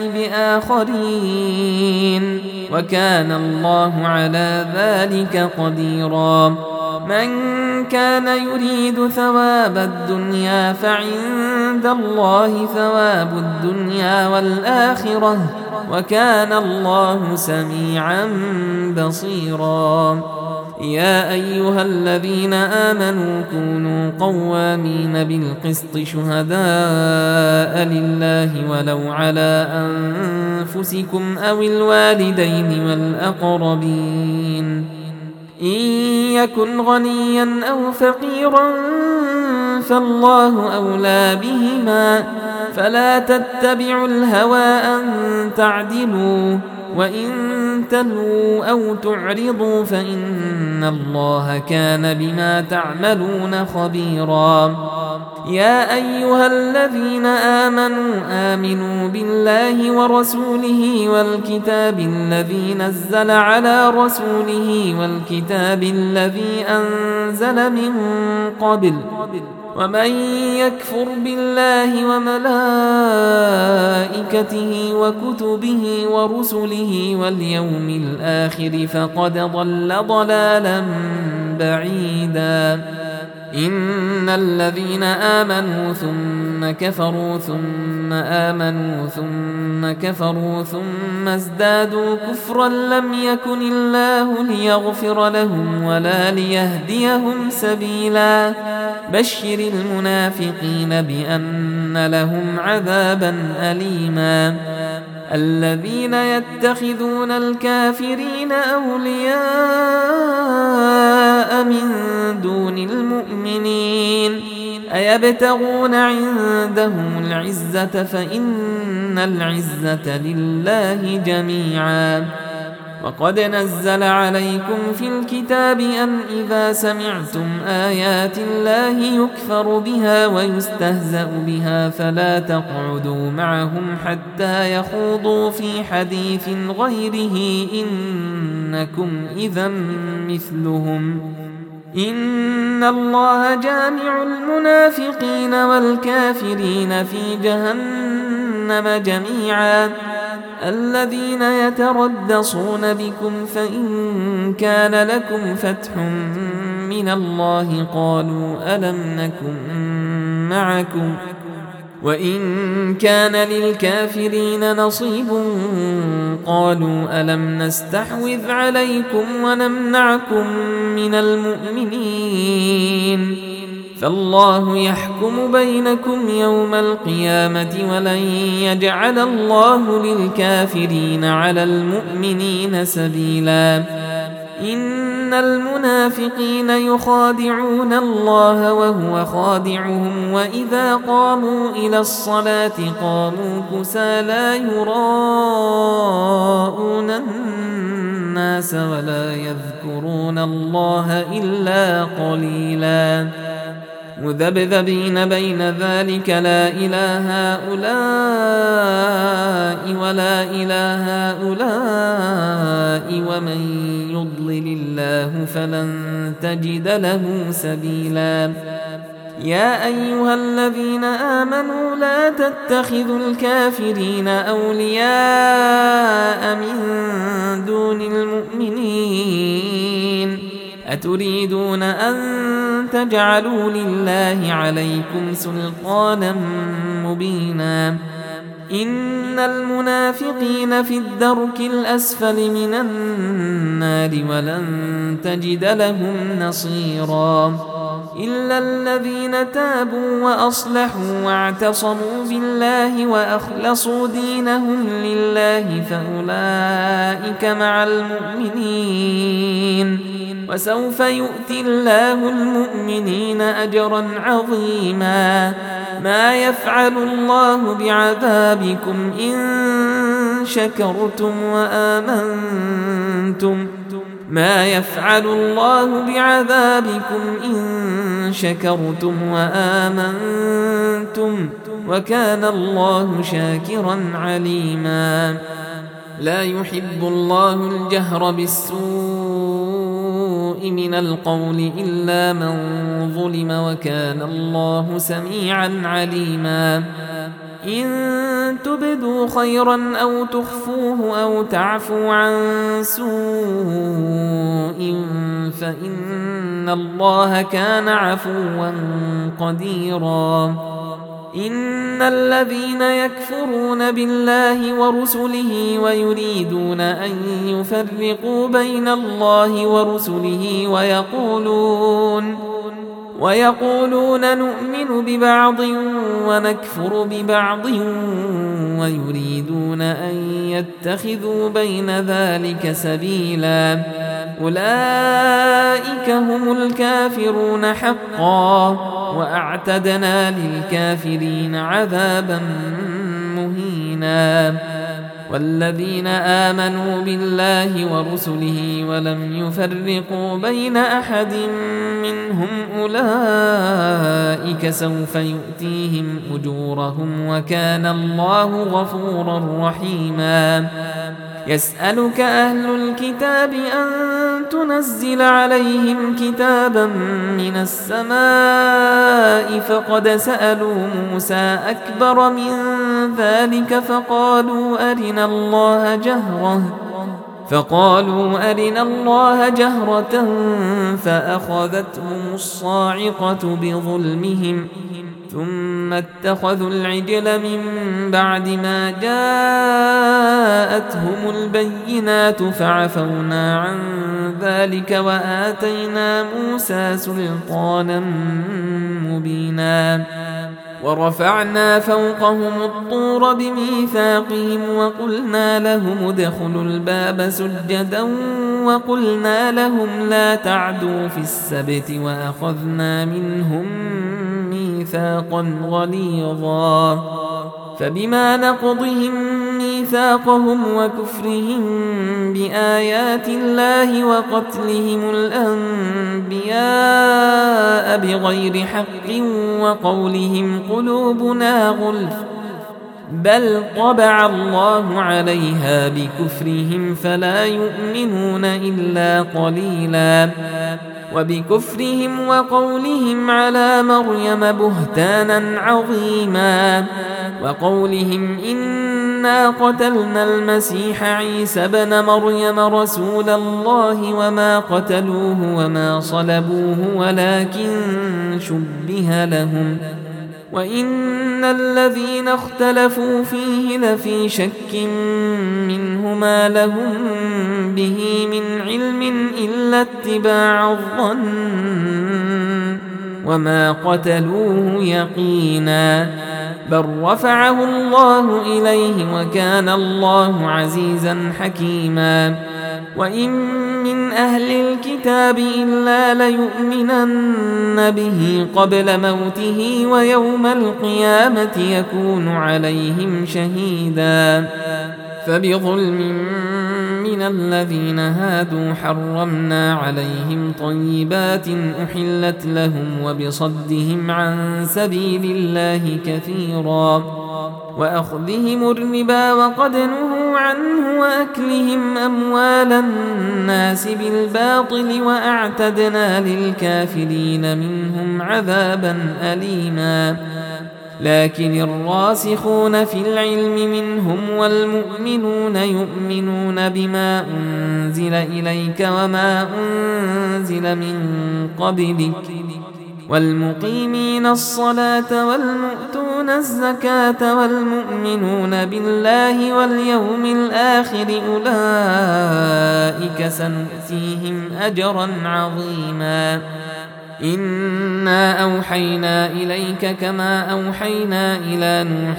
بآخرين وكان الله على ذلك قديرا من كان يريد ثواب الدنيا فعند الله ثواب الدنيا والآخرة وكان الله سميعا بصيرا يا أيها الذين آمنوا كونوا قوامين بالقسط شهداء لله ولو على أنفسكم أو الوالدين والأقربين إن يكن غنيا أو فقيرا فالله أولى بهما فلا تتبعوا الهوى أن تعدلوا وإن تلووا أو تعرضوا فإن الله كان بما تعملون خبيرا يا أيها الذين آمنوا بالله ورسوله والكتاب الذي نزل على رسوله والكتاب الذي أنزل من قبل ومن يكفر بالله وملائكته وكتبه ورسله واليوم الآخر فقد ضل ضلالا بعيدا إن الذين آمنوا ثم كفروا ثم آمنوا ثم كفروا ثم ازدادوا كفرا لم يكن الله ليغفر لهم ولا ليهديهم سبيلا بشر المنافقين بأن لهم عذابا أليما الذين يتخذون الكافرين أولياء من دون المؤمنين أيبتغون عندهم العزة فإن العزة لله جميعا وقد نزل عليكم في الكتاب أن إذا سمعتم آيات الله يكفر بها ويستهزأ بها فلا تقعدوا معهم حتى يخوضوا في حديث غيره إنكم إذا مثلهم إن الله جامع المنافقين والكافرين في جهنم جميعا الذين يتربصون بكم فإن كان لكم فتح من الله قالوا ألم نكن معكم وإن كان للكافرين نصيب قالوا ألم نستحوذ عليكم ونمنعكم من المؤمنين فالله يحكم بينكم يوم القيامة ولن يجعل الله للكافرين على المؤمنين سبيلا إن المنافقين يخادعون الله وهو خادعهم وإذا قاموا إلى الصلاة قاموا كسالى يراءون الناس ولا يذكرون الله إلا قليلا مذبذبين بين ذلك لا إله هؤلاء ولا إله هؤلاء ومن يضلل الله فلن تجد له سبيلا يا أيها الذين آمنوا لا تتخذوا الكافرين أولياء من دون المؤمنين أتريدون أن تجعلوا لله عليكم سلطانا مبينا إن المنافقين في الدرك الأسفل من النار ولن تجد لهم نصيرا إلا الذين تابوا وأصلحوا واعتصموا بالله وأخلصوا دينهم لله فأولئك مع المؤمنين وسوف يؤتي الله المؤمنين أجرا عظيما ما يفعل الله بعذابكم إن شكرتم وآمنتم ما يفعل الله بعذابكم إن شكرتم وآمنتم وكان الله شاكرا عليما لا يحب الله الجهر بالسوء من القول إلا من ظلم وكان الله سميعا عليما إن تبدوا خيرا أو تخفوه أو تعفوا عن سوء فإن الله كان عفوا قديرا إن الذين يكفرون بالله ورسله ويريدون أن يفرقوا بين الله ورسله ويقولون نؤمن ببعض ونكفر ببعض ويريدون أن يتخذوا بين ذلك سبيلا أولئك هم الكافرون حقا وأعتدنا للكافرين عذابا مهينا والذين آمنوا بالله ورسله ولم يفرقوا بين أحد منهم أولئك سوف يؤتيهم أجورهم وكان الله غفورا رحيما يسألك أهل الكتاب أن تنزل عليهم كتابا من السماء فقد سألوا موسى أكبر من ذلك فقالوا أرنا الله جهرة فأخذتهم الصاعقة بظلمهم ثم اتخذوا العجل من بعد ما جاءتهم البينات فعفونا عن ذلك وآتينا موسى سلطانا مبينا ورفعنا فوقهم الطور بميثاقهم وقلنا لهم ادخلوا الباب سجدا وقلنا لهم لا تعدوا في السبت وأخذنا منهم ميثاقا غليظا فبما نقضهم ميثاقهم وكفرهم بآيات الله وقتلهم الأنبياء بغير حق وقولهم قلوبنا غلف بل طبع الله عليها بكفرهم فلا يؤمنون إلا قليلا وبكفرهم وقولهم على مريم بهتانا عظيما وقولهم إنا قتلنا المسيح عيسى بن مريم رسول الله وما قتلوه وما صلبوه ولكن شبه لهم وإن الذين اختلفوا فيه لفي شك منه ما لهم به من علم إلا اتباع الظن وما قتلوه يقينا بل رفعه الله إليه وكان الله عزيزا حكيما وإن من أهل الكتاب إلا ليؤمنن به قبل موته ويوم القيامة يكون عليهم شهيدا فبظلم من الذين هادوا حرمنا عليهم طيبات أحلت لهم وبصدهم عن سبيل الله كثيرا وأخذهم الربا وقد نهوا عنه وأكلهم أموال الناس بالباطل وأعتدنا للكافرين منهم عذابا أليما لكن الراسخون في العلم منهم والمؤمنون يؤمنون بما أنزل إليك وما أنزل من قبلك والمقيمين الصلاة والمؤتون الزكاة والمؤمنون بالله واليوم الآخر أولئك سنؤتيهم أجرا عظيما. إنا أوحينا إليك كما أوحينا إلى نوح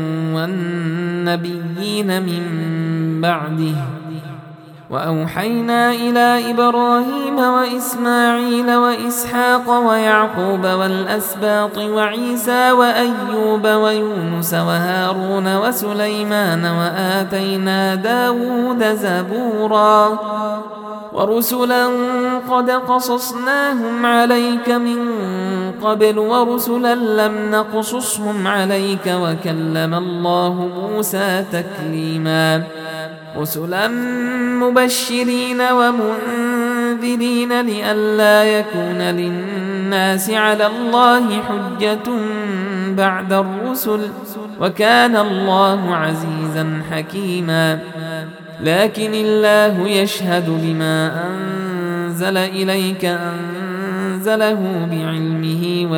والنبيين من بعده وأوحينا إلى إبراهيم وإسماعيل وإسحاق ويعقوب والأسباط وعيسى وأيوب ويونس وهارون وسليمان وآتينا داود زبورا ورسلا قد قصصناهم عليك من قبل ورسلا لم نقصصهم عليك وكلم الله موسى تكليما. رسلا مبشرين ومنذرين لئلا يكون للناس على الله حجة بعد الرسل وكان الله عزيزا حكيما. لكن الله يشهد بما أنزل إليك أنزله بعلمه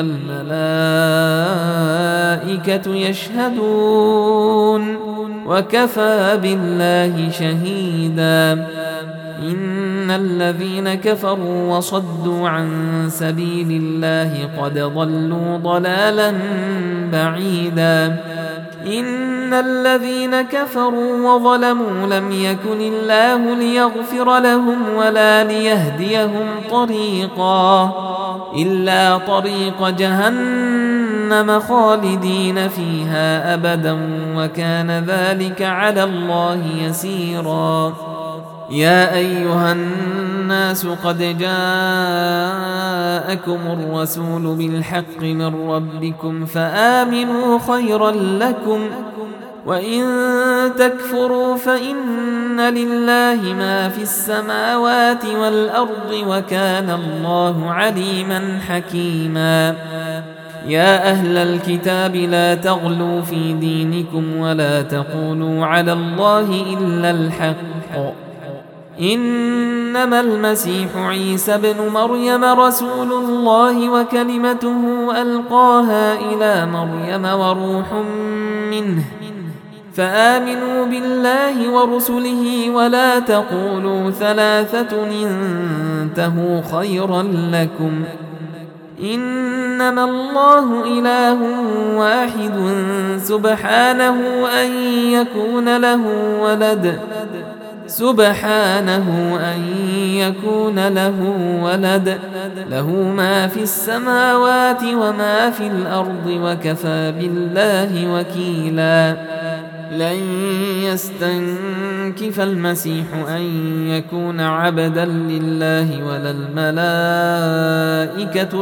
والملائكة يشهدون وكفى بالله شهيدا. إن الذين كفروا وصدوا عن سبيل الله قد ضلوا ضلالا بعيدا. إن الذين كفروا وظلموا لم يكن الله ليغفر لهم ولا ليهديهم طريقا إلا طريق جهنم خالدين فيها أبدا وكان ذلك على الله يسيرا. يا أيها الناس قد جاءكم الرسول بالحق من ربكم فآمنوا خيرا لكم وإن تكفروا فإن لله ما في السماوات والأرض وكان الله عليما حكيما. يا أهل الكتاب لا تغلوا في دينكم ولا تقولوا على الله إلا الحق. إنما المسيح عيسى بن مريم رسول الله وكلمته ألقاها إلى مريم وروح منه فآمنوا بالله ورسله ولا تقولوا ثلاثة انتهوا خيرا لكم إنما الله إله واحد سبحانه أن يكون له ولد له ما في السماوات وما في الأرض وكفى بالله وكيلا. لن يستنكف المسيح أن يكون عبدا لله ولا الملائكة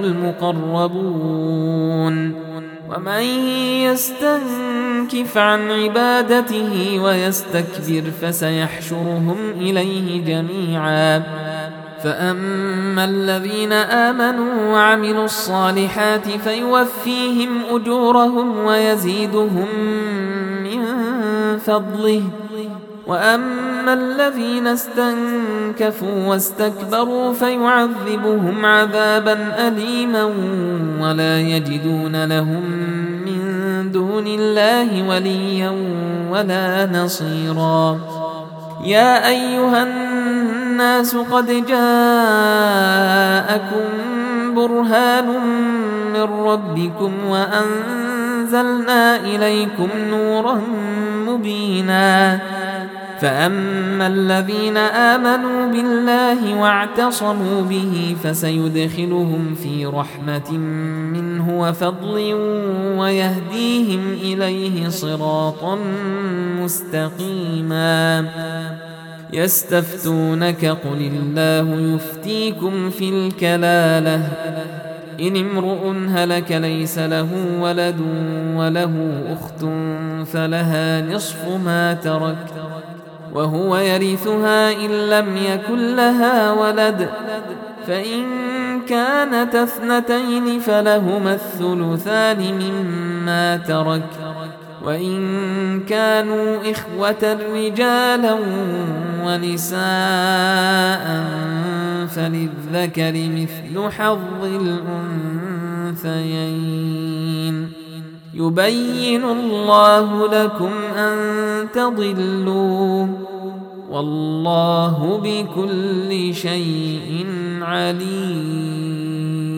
المقربون ومن يستنكف عن عبادته ويستكبر فسيحشرهم إليه جميعا. فأما الذين آمنوا وعملوا الصالحات فيوفيهم أجورهم ويزيدهم من فضله وأما الذين استنكفوا واستكبروا فيعذبهم عذابا أليما ولا يجدون لهم من دون الله وليا ولا نصيرا. يا أيها الناس قد جاءكم برهان من ربكم وأنزلنا إليكم نورا مبينا. فأما الذين آمنوا بالله واعتصموا به فسيدخلهم في رحمة منه وفضل ويهديهم إليه صراطا مستقيما. يستفتونك قل الله يفتيكم في الكلالة إن امرؤ هلك ليس له ولد وله أخت فلها نصف ما ترك وهو يرثها إن لم يكن لها ولد فإن كانت اثنتين فلهما الثلثان مما ترك وإن كانوا إخوة رجالا ونساء فللذكر مثل حظ الأنثيين يبين الله لكم أن تضلوا والله بكل شيء عليم.